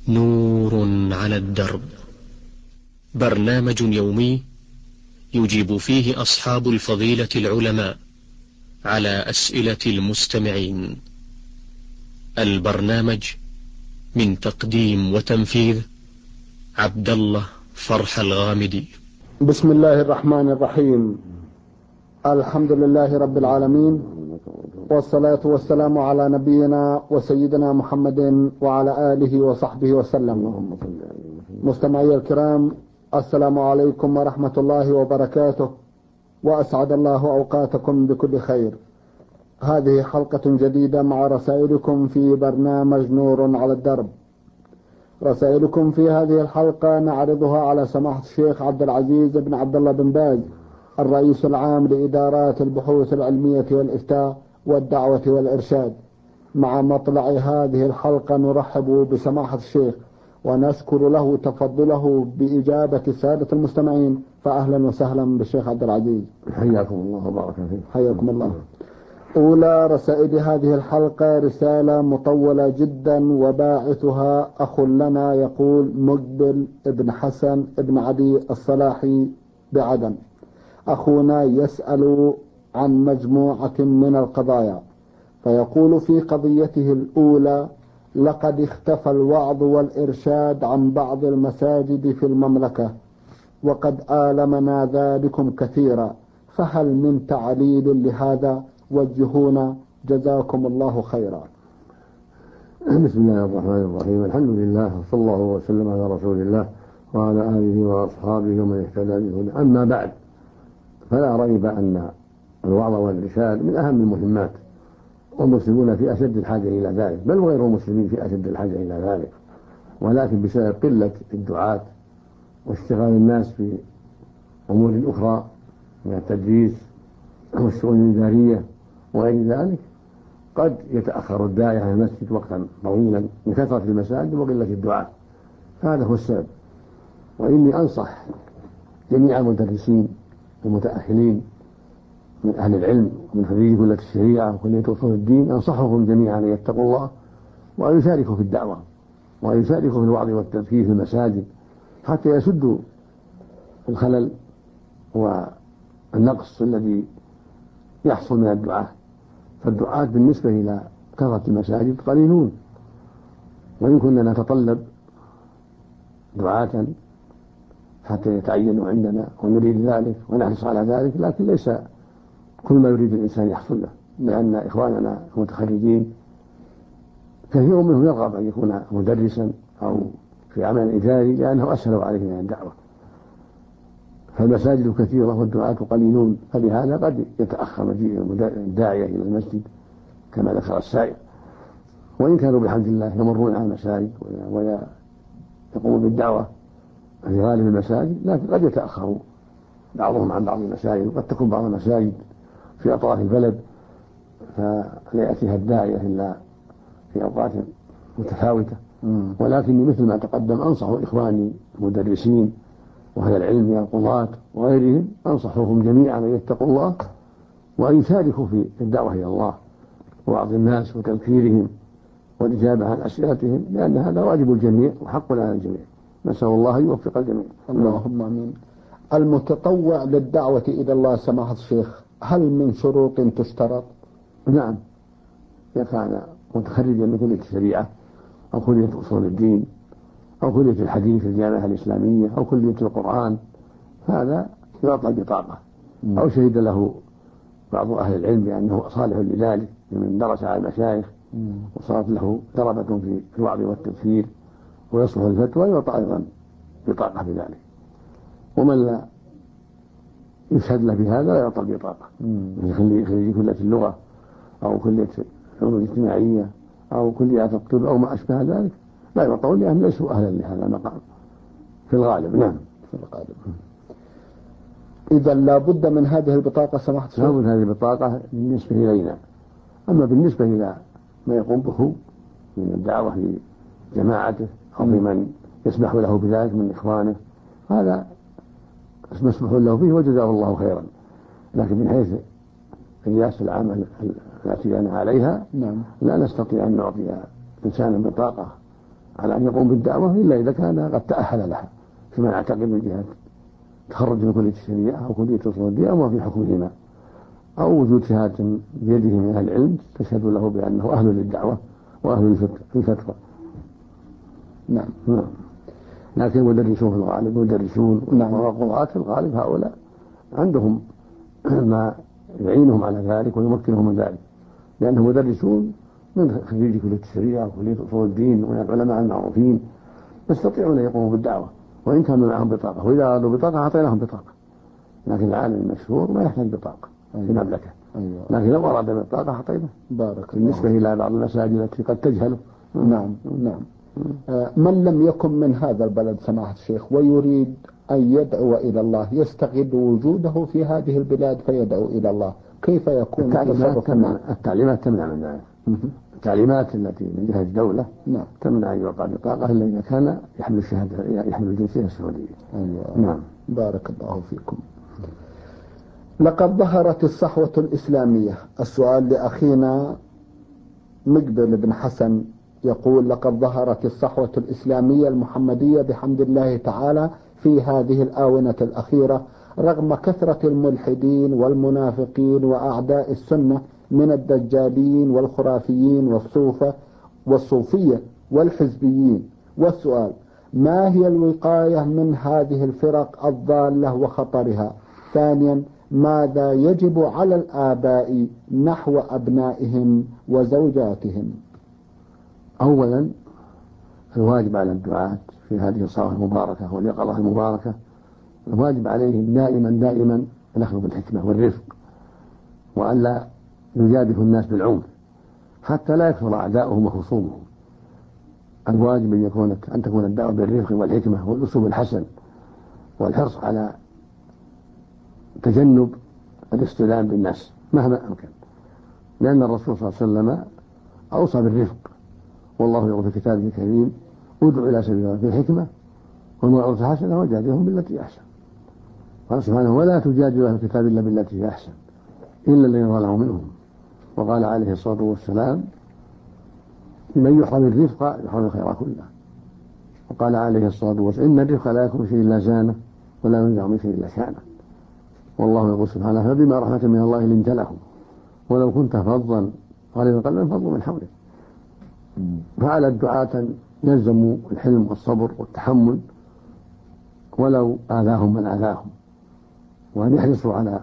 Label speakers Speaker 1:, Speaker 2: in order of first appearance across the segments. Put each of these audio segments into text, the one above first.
Speaker 1: نور على الدرب، برنامج يومي يجيب فيه أصحاب الفضيلة العلماء على أسئلة المستمعين. البرنامج من تقديم وتنفيذ عبد الله فرح الغامدي.
Speaker 2: بسم الله الرحمن الرحيم. الحمد لله رب العالمين، والصلاة والسلام على نبينا وسيدنا محمد وعلى آله وصحبه وسلم. مستمعي الكرام، السلام عليكم ورحمة الله وبركاته، وأسعد الله أوقاتكم بكل خير. هذه حلقة جديدة مع رسائلكم في برنامج نور على الدرب. رسائلكم في هذه الحلقة نعرضها على سماحة الشيخ عبد العزيز بن عبد الله بن باز، الرئيس العام لإدارات البحوث العلمية والإفتاء والدعوة والإرشاد. مع مطلع هذه الحلقة نرحب بسماحة الشيخ ونشكر له تفضله بإجابة السادة المستمعين، فأهلا وسهلا بالشيخ عبد العزيز.
Speaker 3: حياكم الله وبارك فيك.
Speaker 2: حياكم الله. أولى رسائل هذه الحلقة رسالة مطولة جدا، وباعثها أخ لنا يقول: مقبل ابن حسن ابن علي الصلاحي بعدن. أخونا يسأل عن مجموعة من القضايا، فيقول في قضيته الأولى: لقد اختفى الوعظ والإرشاد عن بعض المساجد في المملكة، وقد آلمنا ذلكم كثيرا، فهل من تعليل لهذا؟ وجهونا جزاكم الله خيرا.
Speaker 3: بسم الله الرحمن الرحيم. الحمد لله، وصلى الله وسلم على رسول الله وعلى آله وأصحابه ومن اهتدى بهداه. أما بعد، فلا ريب أن الوعظ والإرشاد من أهم المهمات، والمسلمون في أشد الحاجة إلى ذلك، بل وغير المسلمين في أشد الحاجة إلى ذلك، ولكن بسبب قلة الدعاة واشتغال الناس في أمور أخرى من التدريس والشؤون الإدارية وغير ذلك قد يتأخر الداعية عن المسجد وقتا طويلا من كثرة المساجد وقلة الدعاء. هذا هو السبب. وإني أنصح جميع المدرسين المتأهلين من أهل العلم ومن خريجي كلية الشريعة وكلية أصول الدين، أنصحهم جميعا أن يتقوا الله وأن يشاركوا في الدعوة وأن يشاركوا في الوعظ والتذكير في المساجد، حتى يسدوا الخلل والنقص الذي يحصل من الدعاة. فالدعاة بالنسبة إلى كثرة المساجد قليلون، وإن كنا نتطلب دعاة حتى يتعينوا عندنا ونريد ذلك ونحرص على ذلك، لكن ليس كل ما يريد الإنسان يحصل له، لأن إخواننا المتخرجين كثير منهم يرغب أن يكون مدرسا أو في عمل إداري لأنه أسهل عليه من الدعوة. فالمساجد كثيرة والدعاة قليلون، فلهذا قد يتأخر مجيء الداعية إلى المسجد كما ذكر السائل. وإن كانوا بحمد الله يمرون على المساجد ويقومون بالدعوة في غالب المساجد، لكن قد يتأخروا بعضهم عن بعض المساجد، وقد تكون بعض المساجد في أطراف البلد فلا يأتيها الداعية إلا في أوقات متفاوتة. ولكني مثل ما تقدم أنصح إخواني المدرسين وأهل العلم من القضاة وغيرهم، أنصحهم جميعا أن يتقوا الله وأن يشاركوا في الدعوة إلى الله ووعظ الناس وتذكيرهم والإجابة عن أسئلتهم، لأن هذا واجب الجميع وحق على الجميع. نسأل الله يوفق الجميع.
Speaker 2: اللهم آمين. المتطوع للدعوة إلى الله سماحة الشيخ، هل من شروط تشترط؟
Speaker 3: نعم، إذا كان متخرجا من كلية الشريعة أو كلية أصول الدين أو كلية الحديث في الجامعة الإسلامية أو كلية القرآن، هذا يعطى البطاقة، أو شهد له بعض أهل العلم بأنه صالح لذلك من درس على المشايخ وصارت له دربة في الوعظ والتذكير ويصلح الفتوى، يعطى أيضا بطاقة بذلك. ومن لا يشهد له بهذا لا يعطى البطاقة، خريج كلية اللغة أو كلية العلوم الاجتماعية أو كليات الطب أو ما أشبه ذلك لا يعطون، لأنهم ليسوا أهلا لهذا المقام في الغالب. نعم،
Speaker 2: في الغالب. إذا لا بد من هذه البطاقة سماحة الشيخ؟
Speaker 3: لا بد من هذه البطاقة بالنسبة إلينا. أما بالنسبة إلى ما يقوم به من الدعوة في جماعته أو في من يسمح له بذلك من إخوانه، هذا مسموح له فيه وجزاه الله خيرا. لكن من حيث الرئاسة العامة التي أنا عليها، لا نستطيع أن نعطي إنسانا بطاقة على أن يقوم بالدعوة إلا إذا كان قد تأهل لها فيما يعتقد من جهة تخرج من كلية الشريعة أو كلية أصول الدين أو في حكمهما، أو وجود شهادة بيده من أهل العلم تشهد له بأنه أهل للدعوة وأهل للفتوى.
Speaker 2: نعم.
Speaker 3: لكن المدرسون في الغالب والقضاة في الغالب هؤلاء عندهم ما يعينهم على ذلك ويمكنهم من ذلك، لأنهم مدرسون من خريج كلية الشريعة وكلية أصول الدين ومن العلماء المعروفين يستطيعون أن يقوموا بالدعوة وإن كان معهم بطاقة، وإذا أرادوا بطاقة أعطيناهم بطاقة، لكن العالم المشهور ما يحتاج بطاقة في المملكة. لكن لو أراد بطاقة أعطيناه. بالنسبة إلى بعض المساجد التي قد تجهله.
Speaker 2: نعم. من لم يكن من هذا البلد سماحة الشيخ ويريد أن يدعو إلى الله يستغل وجوده في هذه البلاد فيدعو إلى الله، كيف يكون
Speaker 3: التعليمات تمنع من ذلك. التعليمات التي من جهة الدولة تمنع أن يعطى بطاقة إلا إذا كان يحمل الشهادة يحمل الجنسية السعودية.
Speaker 2: نعم. بارك الله فيكم. لقد ظهرت الصحوة الإسلامية. السؤال لأخينا مقبل بن حسن يقول: لقد ظهرت الصحوة الإسلامية المحمدية بحمد الله تعالى في هذه الآونة الأخيرة رغم كثرة الملحدين والمنافقين وأعداء السنة من الدجالين والخرافيين والصوفية والحزبيين. والسؤال: ما هي الوقاية من هذه الفرق الضالة وخطرها؟ ثانيا: ماذا يجب على الآباء نحو أبنائهم وزوجاتهم؟
Speaker 3: أولا الواجب على الدعاة في هذه الصلاة المباركة واليقظة المباركة الواجب عليهم دائما الأخذ بالحكمة والرفق، وألا يجادل الناس بالعنف حتى لا يكثر أعداؤهم وخصومهم. الواجب أن تكون الدعوة بالرفق والحكمة والأسلوب الحسن والحرص على تجنب الاستلام بالناس مهما أمكن، لأن الرسول صلى الله عليه وسلم أوصى بالرفق، والله يقول في كتابه الكريم: ادع إلى سبيل الله بالحكمة والموعظة الحسنة وجادلهم بالتي أحسن. قال سبحانه: ولا تجادلوا أهل الكتاب إلا بالتي هي أحسن إلا الذين ظلموا منهم. وقال عليه الصلاة والسلام: من يحرم الرفق يحرم الخير كله. وقال عليه الصلاة والسلام: إن الرفق لا يكون شيء إلا زانه ولا ينزع من شيء إلا شانه. والله يقول سبحانه: فبما رحمة من الله لنت لهم ولو كنت فظا غليظ القلب انفضوا من حولك. فعلى الدعاة أن يلزموا الحلم والصبر والتحمل ولو آذاهم من آذاهم، وأن يحرصوا على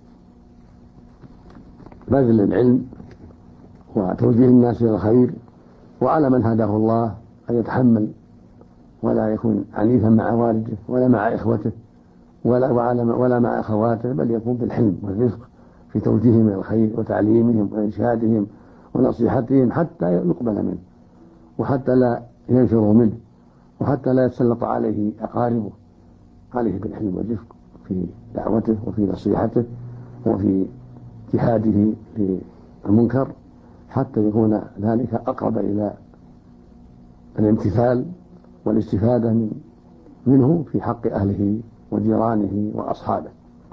Speaker 3: بذل العلم وتوجيه الناس إلى الخير، وعلى من هداه الله أن يتحمل ولا يكون عنيفا مع والده ولا مع إخوته ولا مع أخواته، بل يكون بالحلم والرفق في توجيههم إلى الخير وتعليمهم وإرشادهم ونصيحتهم حتى يقبل منه وحتى لا ينفروا منه وحتى لا يتسلط عليه أقاربه. عليه بالحلم والرفق في دعوته وفي نصيحته وفي جهاده للمنكر حتى يكون ذلك أقرب إلى الامتثال والاستفادة منه في حق أهله وجيرانه وأصحابه.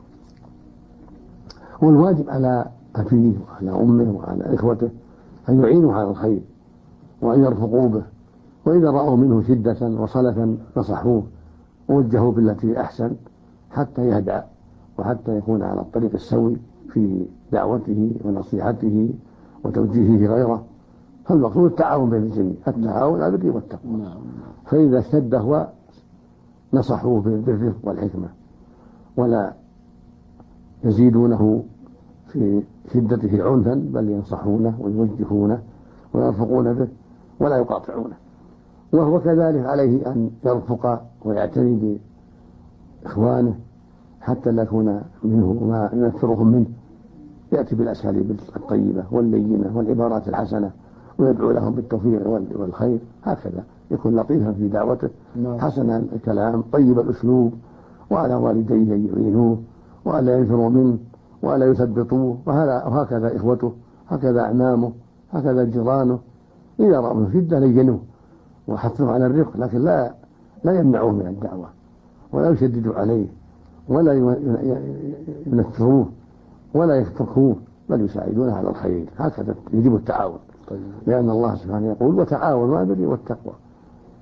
Speaker 3: والواجب على أبيه وعلى أمه وعلى إخوته أن يعينوا على الخير وأن يرفقوا به، وإذا رأوا منه شدة وصلفا نصحوه ووجهوا بالتي أحسن حتى يهدأ وحتى يكون على الطريق السوي في دعوته ونصيحته وتوجيهه غيره. فالمقصود التعاون بين الجميع، التعاون على البر والتقوى. فإذا اشتد هو نصحوه بالرفق والحكمة ولا يزيدونه في شدته عنفا، بل ينصحونه ويوجهونه ويرفقون به ولا يقاطعونه. وهو كذلك عليه أن يرفق ويعتني بإخوانه حتى لا يكون منه ما ينفرهم منه، يأتي بالأساليب الطيبة واللينة والعبارات الحسنة ويدعو لهم بالتوفيق والخير. هكذا يكون لطيفا في دعوته حسن الكلام طيب الأسلوب، وعلى والديه أن يعينوه وألا ينفروا منه وألا يثبطوه. وهكذا إخوته، هكذا أعمامه، هكذا جيرانه، إذا رأوا شدة لينوه وحثوا على الرفق، لكن لا يمنعوه من الدعوة ولا يشددوا عليه ولا ينفروه ولا يتركوه، بل يساعدونه على الخير. هكذا يجب التعاون. لأن الله سبحانه يقول: وتعاونوا على البر والتقوى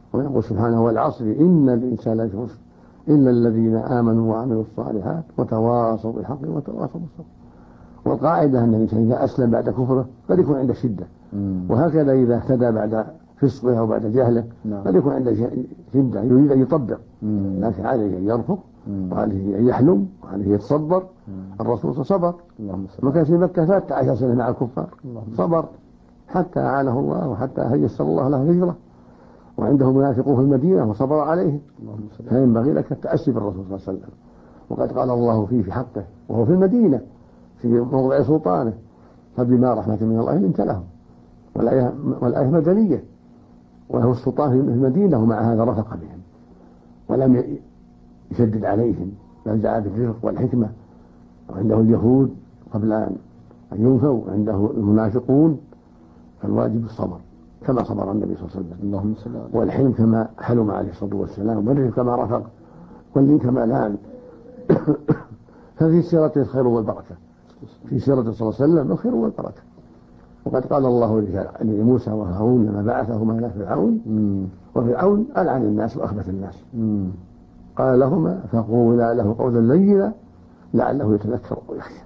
Speaker 3: ويقول سبحانه والعصر إن الإنسان لفي خسر إلا الذين آمنوا وعملوا الصالحات وتواصوا بالحق وتواصوا بالصبر. والقاعدة أن الإنسان إذا أسلم بعد كفره قد يكون عنده شدة، وهكذا إذا اهتدى بعد فسقه أو بعد جهله قد يكون عنده شدة يريد أن يطبق، لكن عليه أن يرفق وعليه أن يحلم وعليه يتصبر. الرسول صبر وكان في مكة 13 سنة مع الكفار، صبر حتى أعانه الله وحتى يسر الله له الهجرة، وعنده منافقون في المدينة وصبر عليهم. فينبغي لك التأسي بالرسول صلى الله عليه وسلم، وقد قال الله فيه في حقه وهو في المدينة في موضع سلطانه فبما رحمة من الله لنت لهم، والآية مدنية وله السلطان في المدينة، ومع هذا رفق بهم ولم يشدد عليهم، بل دعا بالرفق والحكمة. وعنده اليهود قبل أن ينفوا، عنده المنافقون، فالواجب الصبر كما صبر النبي صلى الله عليه وسلم، والحلم كما حلم عليه الصلاة والسلام، والرفق كما رفق، واللين كما لان. ففي سيرته الخير والبركة، في سيرته صلى الله عليه وسلم الخير والبركة. وقد قال الله لموسى وهارون لما بعثهما إلى فرعون، وفرعون ألعن الناس وأخبث الناس، قال لهما فقولا له قولا لينا لعله يتذكر أو يخشى.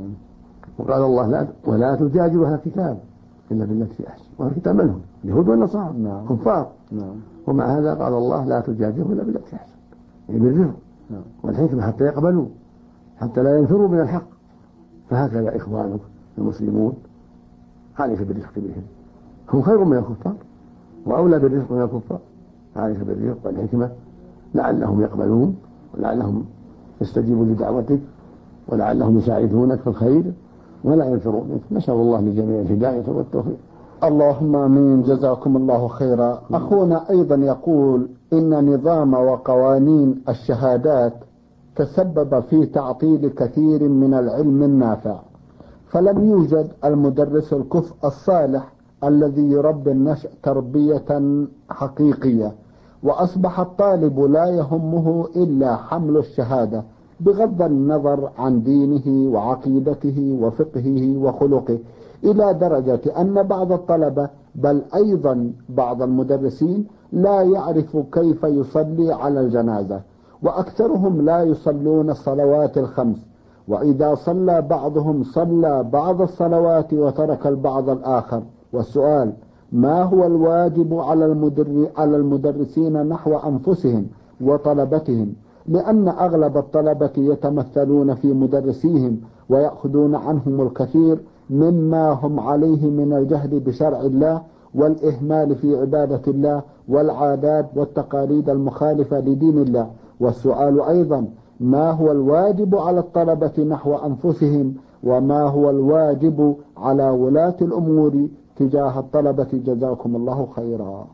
Speaker 3: وقال الله ولا تجادلوا أهل الكتاب إلا بالتي أحسن، وأهل الكتاب من هم؟ اليهود والنصارى كفار. ومع هذا قال الله لا تجادلوا إلا بالتي أحسن، يعني بالرفق والحكمة حتى يقبلوا، حتى لا ينفروا من الحق. فهكذا إخوانك المسلمون عليك بالرفق بهم، هم خير من الكفار وأولى بالرفق من الكفار. عليك بالرفق والحكمة لعلهم يقبلون، ولعلهم يستجيبوا لدعوتك، ولعلهم يساعدونك في الخير ولا ينفرون منك. نسأل الله للجميع الهداية والتوفيق.
Speaker 2: اللهم آمين. جزاكم الله خيرا. أخونا أيضا يقول إن نظام وقوانين الشهادات تسبب في تعطيل كثير من العلم النافع، فلم يوجد المدرس الكفء الصالح الذي يربي النشء تربية حقيقية، وأصبح الطالب لا يهمه إلا حمل الشهادة بغض النظر عن دينه وعقيدته وفقهه وخلقه، إلى درجة أن بعض الطلبة بل أيضا بعض المدرسين لا يعرف كيف يصلي على الجنازة، وأكثرهم لا يصلون الصلوات الخمس، وإذا صلى بعضهم صلى بعض الصلوات وترك البعض الآخر. والسؤال: ما هو الواجب على المدرسين نحو أنفسهم وطلبتهم؟ لأن أغلب الطلبة يتمثلون في مدرسيهم ويأخذون عنهم الكثير مما هم عليه من الجهل بشرع الله والإهمال في عبادة الله والعادات والتقاليد المخالفة لدين الله. والسؤال أيضا: ما هو الواجب على الطلبة نحو أنفسهم، وما هو الواجب على ولاة الأمور تجاه الطلبة؟ جزاكم الله خيرا.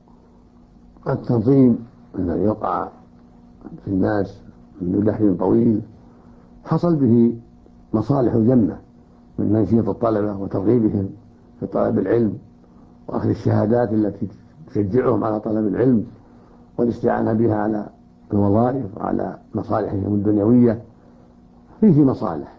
Speaker 3: التنظيم الذي يقع في الناس من دحر طويل حصل به مصالح جمة من تنشيط الطلبة وترغيبهم في طلب العلم وأخذ الشهادات التي تشجعهم على طلب العلم والاستعانة بها على الوظائف وعلى مصالحهم الدنيوية. فيه مصالح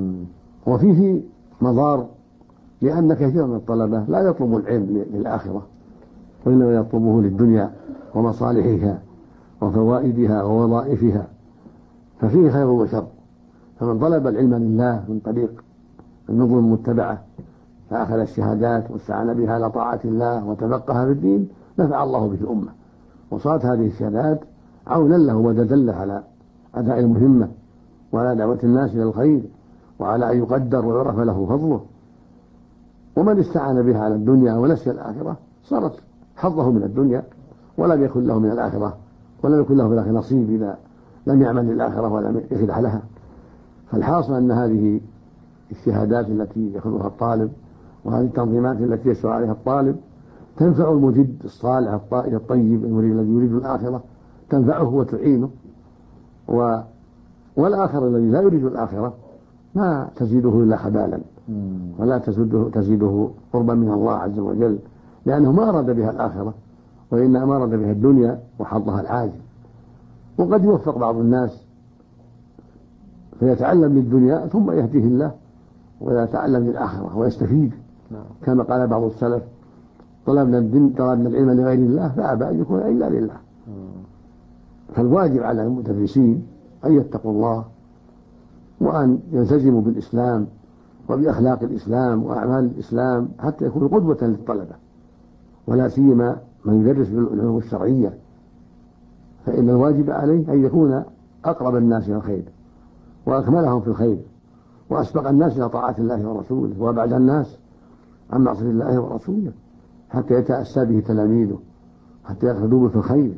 Speaker 3: وفيه مضار، لأن كثير من الطلبة لا يطلب العلم للآخرة وإنما يطلبه للدنيا ومصالحها وفوائدها ووظائفها، ففيه خير وشر. فمن طلب العلم لله من طريق النظم المتبعة فأخذ الشهادات واستعان بها على طاعة الله وتفقه في الدين نفع الله به الأمة، وصارت هذه الشهادات عونا له ومددا له على أداء المهمة وعلى دعوة الناس إلى الخير وعلى أن يقدر ويعرف له فضله. ومن استعان بها على الدنيا ونسي الآخرة صارت حظه من الدنيا ولم يكن له من الآخرة، ولم يكن له في الآخرة نصيب إذا لم يعمل للآخرة ولم يخدع لها. فالحاصل أن هذه الشهادات التي يأخذها الطالب وهذه التنظيمات التي يسعى عليها الطالب تنفع المجد الصالح الطيب المريد الذي يريد الآخرة، تنفعه وتعينه، والآخر الذي لا يريد الآخرة ما تزيده إلا خبالا ولا تزيده قربا من الله عز وجل، لأنه ما أراد بها الآخرة وإنما أراد بها الدنيا وحظها العاجل. وقد يوفق بعض الناس فيتعلم للدنيا ثم يهديه الله ويتعلم للآخرة ويستفيد، كما قال بعض السلف: طلبنا العلم لغير الله فأبى أن يكون إلا لله. فالواجب على المدرسين أن يتقوا الله وأن يلتزموا بالإسلام وبأخلاق الإسلام وأعمال الإسلام حتى يكونوا قدوة للطلبة، ولا سيما من يدرس بالعلوم الشرعية، فإن الواجب عليه أن يكون أقرب الناس إلى الخير وأكملهم في الخير وأسبق الناس إلى طاعة الله ورسوله وأبعد الناس عن معصية الله ورسوله حتى يتأسى به تلاميذه حتى يقصدوا به في الخير.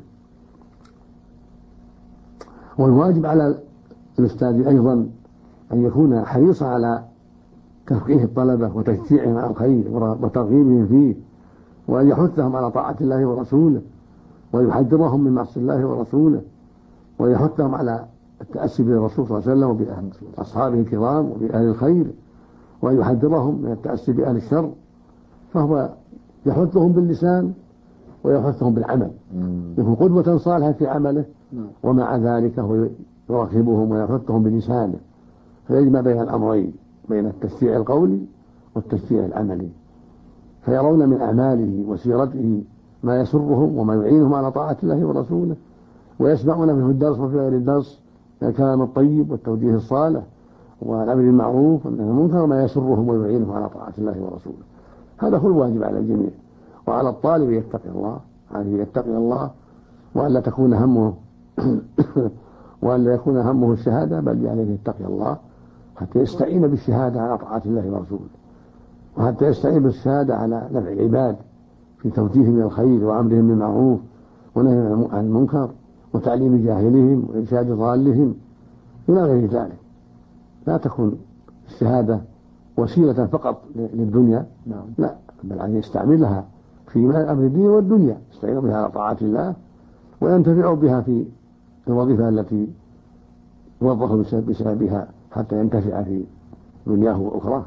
Speaker 3: والواجب على الأستاذ أيضا أن يكون حريصا على تفقيه الطلبة وتشجيعهم على الخير وترغيبهم فيه، وأن يحثهم على طاعة الله ورسوله ويحذرهم من معصية الله ورسوله ويحثهم على التأسي بالرسول صلى الله عليه وسلم وبأصحابه الكرام وبأهل الخير، ويحذرهم من التأسي بأهل الشر. فهو يحثهم باللسان ويحثهم بالعمل، يكون قدوة صالحة في عمله، ومع ذلك هو يرغبهم ويحثهم بلسانه، فيجمع بين الأمرين، بين التشجيع القولي والتشجيع العملي، فيرون من أعماله وسيرته ما يسرهم وما يعينهم على طاعة الله ورسوله، ويسمعون منه الدرس وفي غير الدرس الكلام الطيب والتوجيه الصالح والأمر المعروف والنهي عن المنكر ما يسرهم ويعينهم على طاعة الله ورسوله. هذا هو الواجب على الجميع، وعلى الطالب يتقي الله، عليه يتقي الله وألا تكون همه وألا يكون همه الشهادة، بل عليه يتقي الله حتى يستعين بالشهادة على طاعة الله ورسوله، وحتى يستعين بالشهادة على نفع العباد في توجيههم إلى الخير وأمرهم بالمعروف ونهيهم عن المنكر وتعليم جاهلهم وإرشاد ضالهم إلى غير ذلك. لا تكون الشهادة وسيلة فقط للدنيا، لا، بل أن يستعملها في أمر الدين والدنيا، يستعين بها على طاعة الله وينتفع بها في الوظيفة التي يوظف بسببها حتى ينتفع في دنياه وأخراه.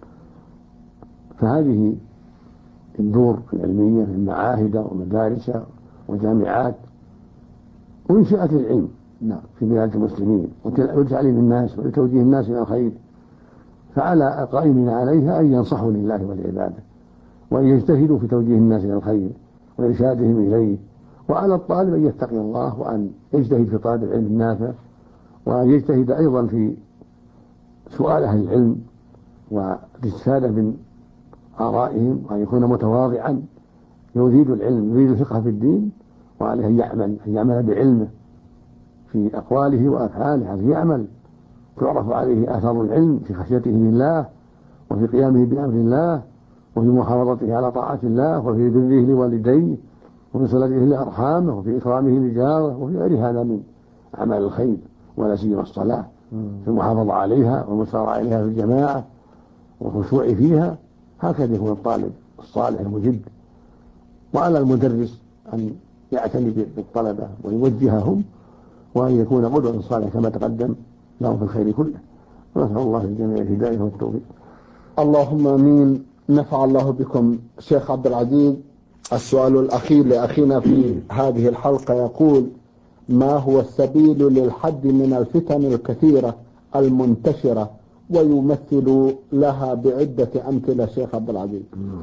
Speaker 3: فهذه الدور العلمية من معاهد ومدارس وجامعات وإنشاءات العلم في بلاد المسلمين وتعليم الناس وتوجيه الناس إلى الخير، فعلى القائمين عليها أن ينصحوا لله ولعباده وأن يجتهدوا في توجيه الناس إلى الخير وإرشادهم إليه، وعلى الطالب أن يتقي الله وأن يجتهد في طلب العلم النافع، وأن يجتهد أيضا في سؤال أهل العلم والاستفادة من آرائهم، وأن يكون متواضعا يريد العلم يريد الفقه في الدين، وعليه أن يعمل بعلمه في أقواله وأفعاله، أن يعمل تعرف عليه آثار العلم في خشيته لله وفي قيامه بأمر الله وفي محافظته على طاعة الله وفي بره لوالديه وفي صلته لأرحامه وفي إكرامه لجاره وفي غير هذا من أعمال الخير، ولا سيما الصلاة في المحافظة عليها والمسارعة إليها في الجماعة والخشوع فيها. هكذا يكون الطالب الصالح المجد. وعلى المدرس أن يعتني بالطلبة ويوجههم وأن يكون قدوة صالحة كما تقدم لهم في الخير كله. ونسأل الله للجميع الهداية والتوفيق.
Speaker 2: اللهم امين. نفع الله بكم شيخ عبد العزيز. السؤال الأخير لأخينا في هذه الحلقة يقول: ما هو السبيل للحد من الفتن الكثيرة المنتشرة ويمثل لها بعدة أمثلة شيخ عبد العزيز؟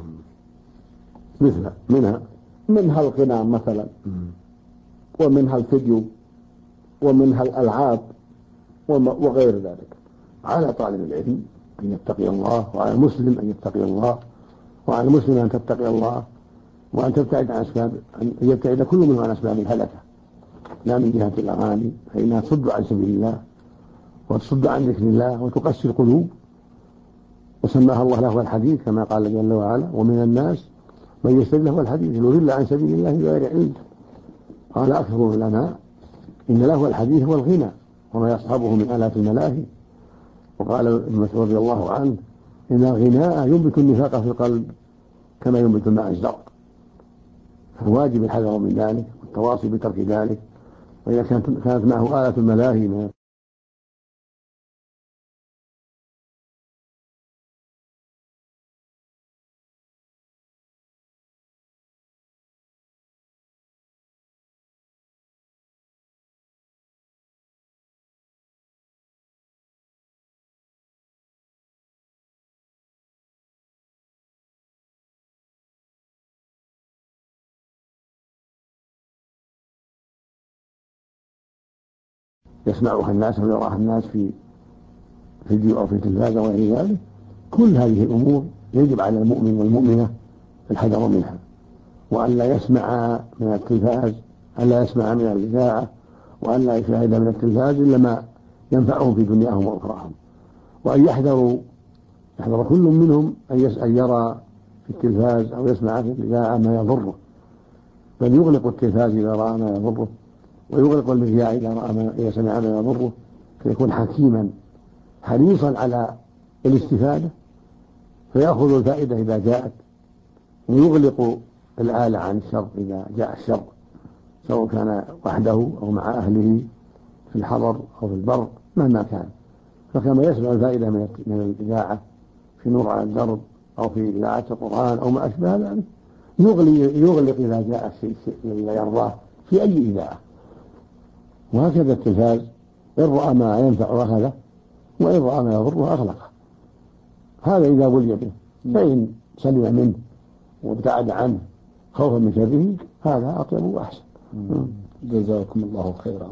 Speaker 3: مثل
Speaker 2: منها الغنى مثلا، ومنها الفيديو، ومنها الألعاب وغير ذلك.
Speaker 3: على طالب العلم أن يتقي الله، وعلى المسلم أن يتقي الله، وعلى المسلم أن تتقي الله، وأن تبتعد عن أسباب، أن يبتعد كل منه عن أسباب الهلكة، لا من جهة الأغاني فإنها تصد عن سبيل الله وتصد عن ذكر الله وتقسي القلوب، وسماها الله لهو الحديث كما قال جل وعلا: ومن الناس من يشتري لهو الحديث ليضل عن سبيل الله بغير علم. قال أكثر لنا إن لهو الحديث هو الغنى وما يصحبه من آلات الملاهي. وقال ابن مسعود رضي الله عنه: إن الغناء ينبت النفاق في القلب كما ينبت الماء الزرق. فالواجب الحذر من ذلك والتواصي بترك ذلك، وإذا كانت معه آلة الملاهي يسمعها الناس أو يراها الناس في فيديو أو في تلفاز أو غير ذلك. كل هذه الأمور يجب على المؤمن والمؤمنة الحذر منها، وأن لا يسمع من التلفاز، أن لا يسمع من الإذاعة، وأن لا يشاهد من التلفاز إلا ما ينفعهم في دنياهم وأخراهم، وأن يحذر كل منهم أن يرى في التلفاز أو يسمع في الإذاعة ما يضره، بل يغلق التلفاز إذا رأى ما يضره، ويغلق المذياع إذا سمع ما يضره، فيكون حكيما حريصا على الاستفادة، فيأخذ الفائدة إذا جاءت، ويغلق الآلة عن الشر إذا جاء الشر، سواء كان وحده أو مع أهله في الحضر أو في البر مهما كان. فكما يسمع الفائدة من الإذاعة في نور على الدرب أو في إذاعة القرآن أو ما أشبه ذلك، يغلق إذا جاء الشيء الذي لا يرضاه في أي إذاعة. وهكذا التلفاز، إن رأى ما ينفع أخذه، وإن رأى ما يضره أغلقه. هذا إذا ولي به، فإن سلم منه وابتعد عنه خوفا من شره هذا أطيب وأحسن.
Speaker 2: جزاكم الله خيرا.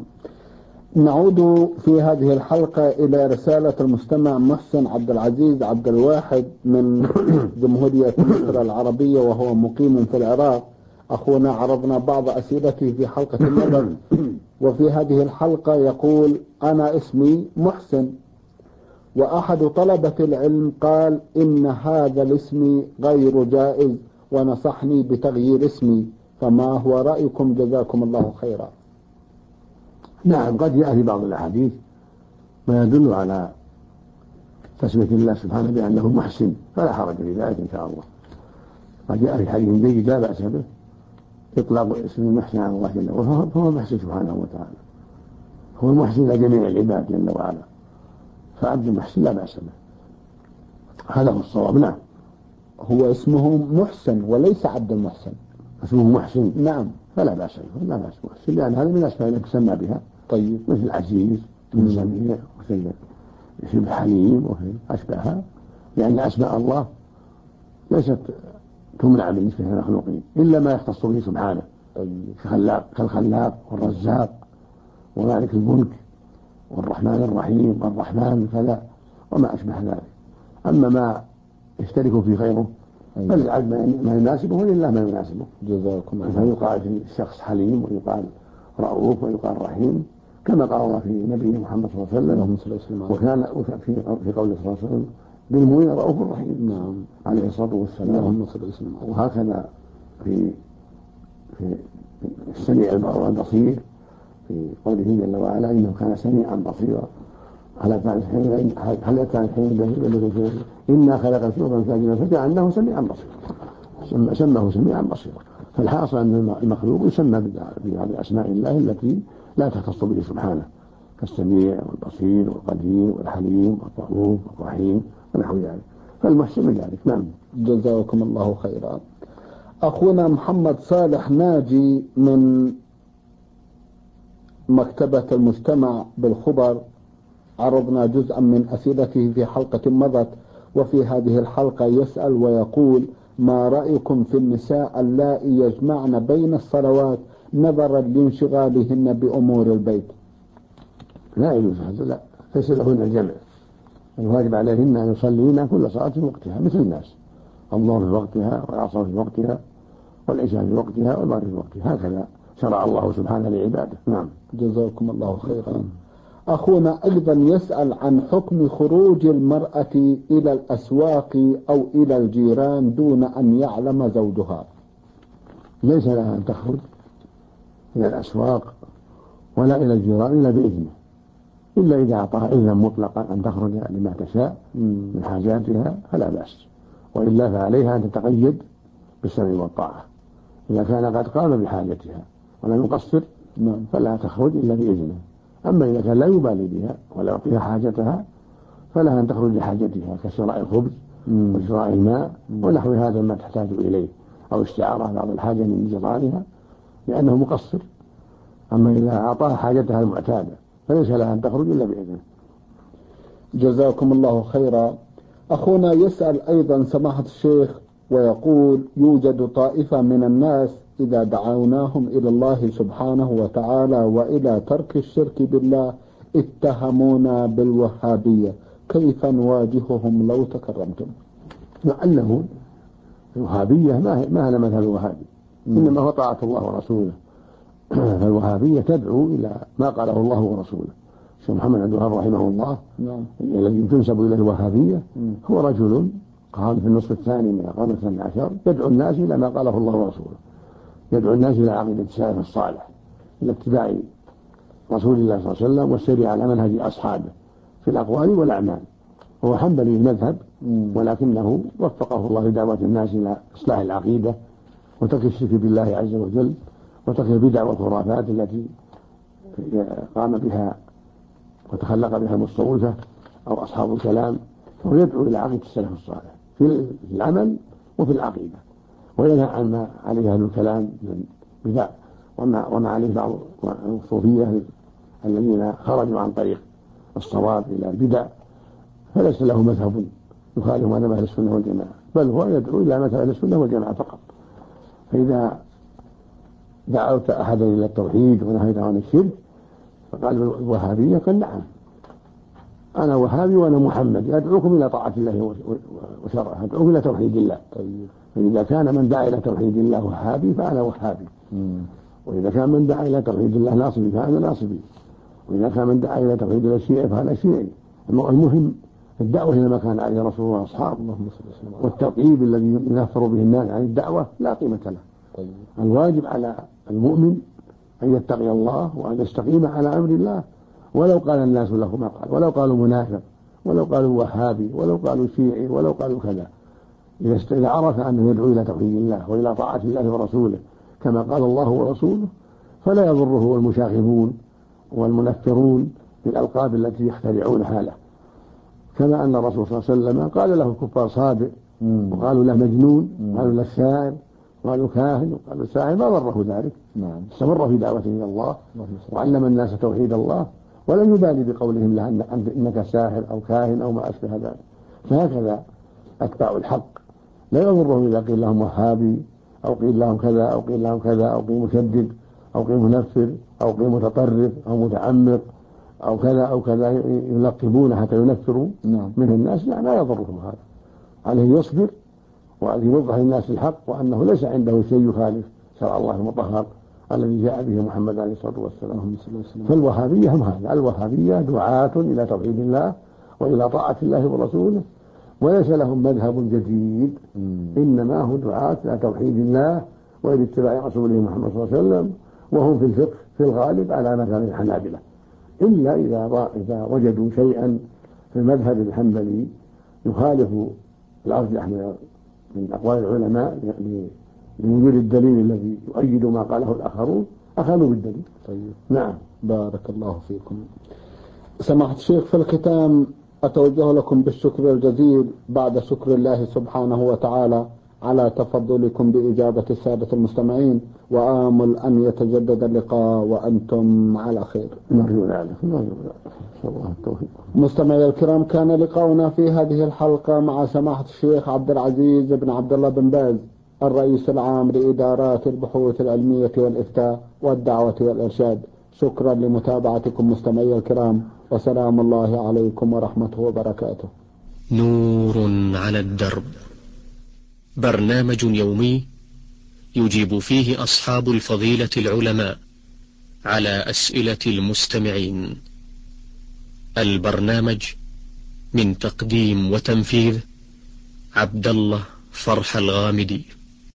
Speaker 2: نعود في هذه الحلقة إلى رسالة المستمع محسن عبد العزيز عبد الواحد من جمهورية مصر العربية وهو مقيم في العراق. أخونا عرضنا بعض أسئلته في حلقة النظر، وفي هذه الحلقة يقول: أنا اسمي محسن، وأحد طلبة العلم قال إن هذا الاسم غير جائز ونصحني بتغيير اسمي، فما هو رأيكم جزاكم الله خيرا؟
Speaker 3: نعم، قد جاء في بعض الأحاديث ما يدل على تسمية الله سبحانه بأنه محسن، فلا حرج في ذلك إن شاء الله. قد جاء في حديث جيد لا بأس به إطلاق اسم المحسن على الله جل وعلا، فهو المحسن سبحانه وتعالى، هو المحسن لجميع العباد جل وعلا، فعبد المحسن لا بأس به، هذا هو الصواب. نعم،
Speaker 2: هو اسمه محسن وليس عبد المحسن،
Speaker 3: اسمه محسن.
Speaker 2: نعم،
Speaker 3: فلا بأس به، لا بأس محسن، لأن هذا من الأسماء التي تسمى بها.
Speaker 2: طيب،
Speaker 3: مثل عزيز وسميع وشبه حليم وفي أشبهها، لأن أسماء الله ليست تمنع بالنسبة للمخلوقين إلا ما يختص به سبحانه، كالخلاق والرزاق ومالك الملك والرحمن الرحيم والرحمن كذا وما أشبه ذلك. أما ما يشترك في غيره فليجعل ما يناسبه ولله ما يناسبه.
Speaker 2: جزاكم الله.
Speaker 3: فيقال في الشخص حليم ويقال رؤوف ويقال رحيم، كما قال الله في نبينا محمد صلى الله عليه وسلم، وكان في قوله صلى الله عليه وسلم بالمؤمنين رؤوف رحيم.
Speaker 2: نعم،
Speaker 3: عليه الصلاة والسلام. وهكذا في السميع البصير في قوله جل وعلا إنه كان سميعا بصيرا. هل كان الحين إنا خلق الشيء ساجدا فجعلناه سميعا بصيرا، سماه سميعا بصيرا. فالحاصل أن المخلوق يسمى بهذه أسماء الله التي لا تختص به سبحانه، كالسميع والبصير والقدير والحليم والرؤوف والرحيم ونحو ذلك، فالمحسن من ذلك. نعم،
Speaker 2: جزاكم الله خيرا. أخونا محمد صالح ناجي من مكتبة المجتمع بالخبر، عرضنا جزءا من أسئلته في حلقة مضت، وفي هذه الحلقة يسأل ويقول: ما رأيكم في النساء اللائي يجمعن بين الصلوات نظرا لانشغالهن بأمور البيت؟
Speaker 3: لا يجوز هذا، لا، ليس لهن الجمع، الواجب عليهن أن يصلين كل صلاة في وقتها مثل الناس، الظهر في وقتها والعصر في وقتها والعشاء في وقتها والمغرب في وقتها، هكذا شرع الله سبحانه لعباده. نعم،
Speaker 2: جزاكم الله خيرا. أخونا أيضا يسأل عن حكم خروج المرأة إلى الأسواق أو إلى الجيران دون أن يعلم زوجها.
Speaker 3: ليس لها أن تخرج إلى الأسواق ولا إلى الجيران إلا بإذنه، إلا إذا أعطاها إذنا مطلقا أن تخرج لما تشاء من حاجاتها فلا بأس، وإلا فعليها أن تتقيد بالسمع والطاعة. إذا كان قد قام بحاجتها ولم يقصر فلا تخرج إلا بإذنه. أما إذا كان لا يبالي بها ولا يعطيها حاجتها فلها أن تخرج لحاجتها كشراء الخبز وشراء الماء ونحو هذا ما تحتاج إليه، أو استعارة بعض الحاجة من جيرانها لأنه مقصر. أما إذا أعطاها حاجتها المعتادة فليس لها أن تخرج إلا بإذنه.
Speaker 2: جزاكم الله خيرا. أخونا يسأل أيضا سماحة الشيخ ويقول: يوجد طائفة من الناس إذا دعوناهم إلى الله سبحانه وتعالى وإلى ترك الشرك بالله اتهمونا بالوهابية، كيف نواجههم لو تكرمتم؟
Speaker 3: مع أنه الوهابية ما هي مذهب الوهابي، إنما هو طاعة الله ورسوله. فالوهابية تدعو إلى ما قاله الله ورسوله. الشيخ محمد عبد الوهاب رحمه الله الذي تنسب إلى الوهابية هو رجل قام في النصف الثاني من القرن 12 يدعو الناس إلى ما قاله الله ورسوله، يدعو الناس إلى عقيدة السلف الصالح، إلى اتباع رسول الله صلى الله عليه وسلم والسير على منهج أصحابه في الأقوال والأعمال. هو حنبلي المذهب، ولكنه وفقه الله لدعوة الناس إلى إصلاح العقيدة وترك الشرك بالله عز وجل وترك البدع والخرافات التي قام بها وتخلق بها المتصوفة أو أصحاب الكلام. فهو يدعو إلى عقيدة السلف الصالح في العمل وفي العقيدة، وينهى عن ما عليه أهل الكلام من بدع وما عليه بعض الصوفية الذين خرجوا عن طريق الصواب إلى البدع، فليس له مذهب يخالف مذهب أهل السنة والجماعة، بل هو يدعو إلى مذهب أهل السنة والجماعة فقط. فإذا دعوت أحدا إلى التوحيد ونهيته عن الشرك فقال الوهابية قال نعم أنا وهابي وأنا محمد أدعوكم إلى طاعة الله وشرعه، أدعوكم إلى توحيد الله. فإذا كان من دعا إلى توحيد الله وهابي فأنا وهابي، وإذا كان من دعا إلى توحيد الله ناصبي فأنا ناصبي، وإذا كان من دعا إلى توحيد الله شيعي فأنا شيعي. المهم الدعوة إلى ما كان عليه رسول الله وأصحابه، والتوحيد الذي ينفر به الناس عن الدعوة لا قيمة له. الواجب على المؤمن أن يتقي الله وأن يستقيم على أمر الله، ولو قال الناس له ما قال، ولو قالوا منافق، ولو قالوا وهابي، ولو قالوا شيعي، ولو قالوا كذا. إذا عرف أنه يدعو إلى توحيد الله وإلى طاعة الله ورسوله كما قال الله ورسوله فلا يضره المشاغبون والمنفرون بالألقاب التي يخترعونها له، كما أن الرسول صلى الله عليه وسلم قال له الكفار صابئ، وقالوا له مجنون، وقالوا له شاعر، وقالوا كاهن، وقالوا ساحر، ما ضره ذلك. استمر في دعوته إلى الله وعلم الناس توحيد الله، ولم يبالي بقولهم له إنك ساحر أو كاهن أو ما أشبه ذلك. فهكذا أتباع الحق لا يضرهم إذا قيل لهم وهابي أو قيل لهم كذا أو قيل لهم كذا أو قيل مشدد أو قيل منفر أو قيل متطرف أو متعمق أو كذا أو كذا، يلقبون حتى ينفروا من الناس. لا يضرهم هذا، عليه يصبر وأن يوضح للناس الحق وأنه ليس عنده شيء يخالف شرع الله المطهر الذي جاء به محمد عليه الصلاة والسلام. فالوهابية هم هذا، الوهابية دعاة إلى توحيد الله وإلى طاعة الله ورسوله، وليس لهم مذهب جديد، إنما هو دعاة إلى توحيد الله وإلى اتباع رسوله محمد صلى الله عليه وسلم، وهم في الفقه في الغالب على مذهب الحنابلة، إلا إذا وجدوا شيئا في المذهب الحنبلي يخالف الأرجح من أقوال العلماء لوجود الدليل الذي يؤيد ما قاله الآخرون أخذوا بالدليل.
Speaker 2: طيب.
Speaker 3: نعم.
Speaker 2: بارك الله فيكم. سماحة الشيخ، في الختام أتوجه لكم بالشكر الجزيل بعد شكر الله سبحانه وتعالى على تفضلكم بإجابة السادة المستمعين، وآمل أن يتجدد اللقاء وأنتم على خير.
Speaker 3: نرجو ذلك. الله التوفيق.
Speaker 2: مستمعي الكرام، كان لقاؤنا في هذه الحلقة مع سماحة الشيخ عبد العزيز بن عبد الله بن باز، الرئيس العام لإدارات البحوث العلمية والإفتاء والدعوة والإرشاد. شكرا لمتابعتكم مستمعي الكرام، وسلام الله عليكم ورحمته وبركاته.
Speaker 1: نور على الدرب، برنامج يومي يجيب فيه أصحاب الفضيلة العلماء على أسئلة المستمعين. البرنامج من تقديم وتنفيذ عبد الله فرح الغامدي.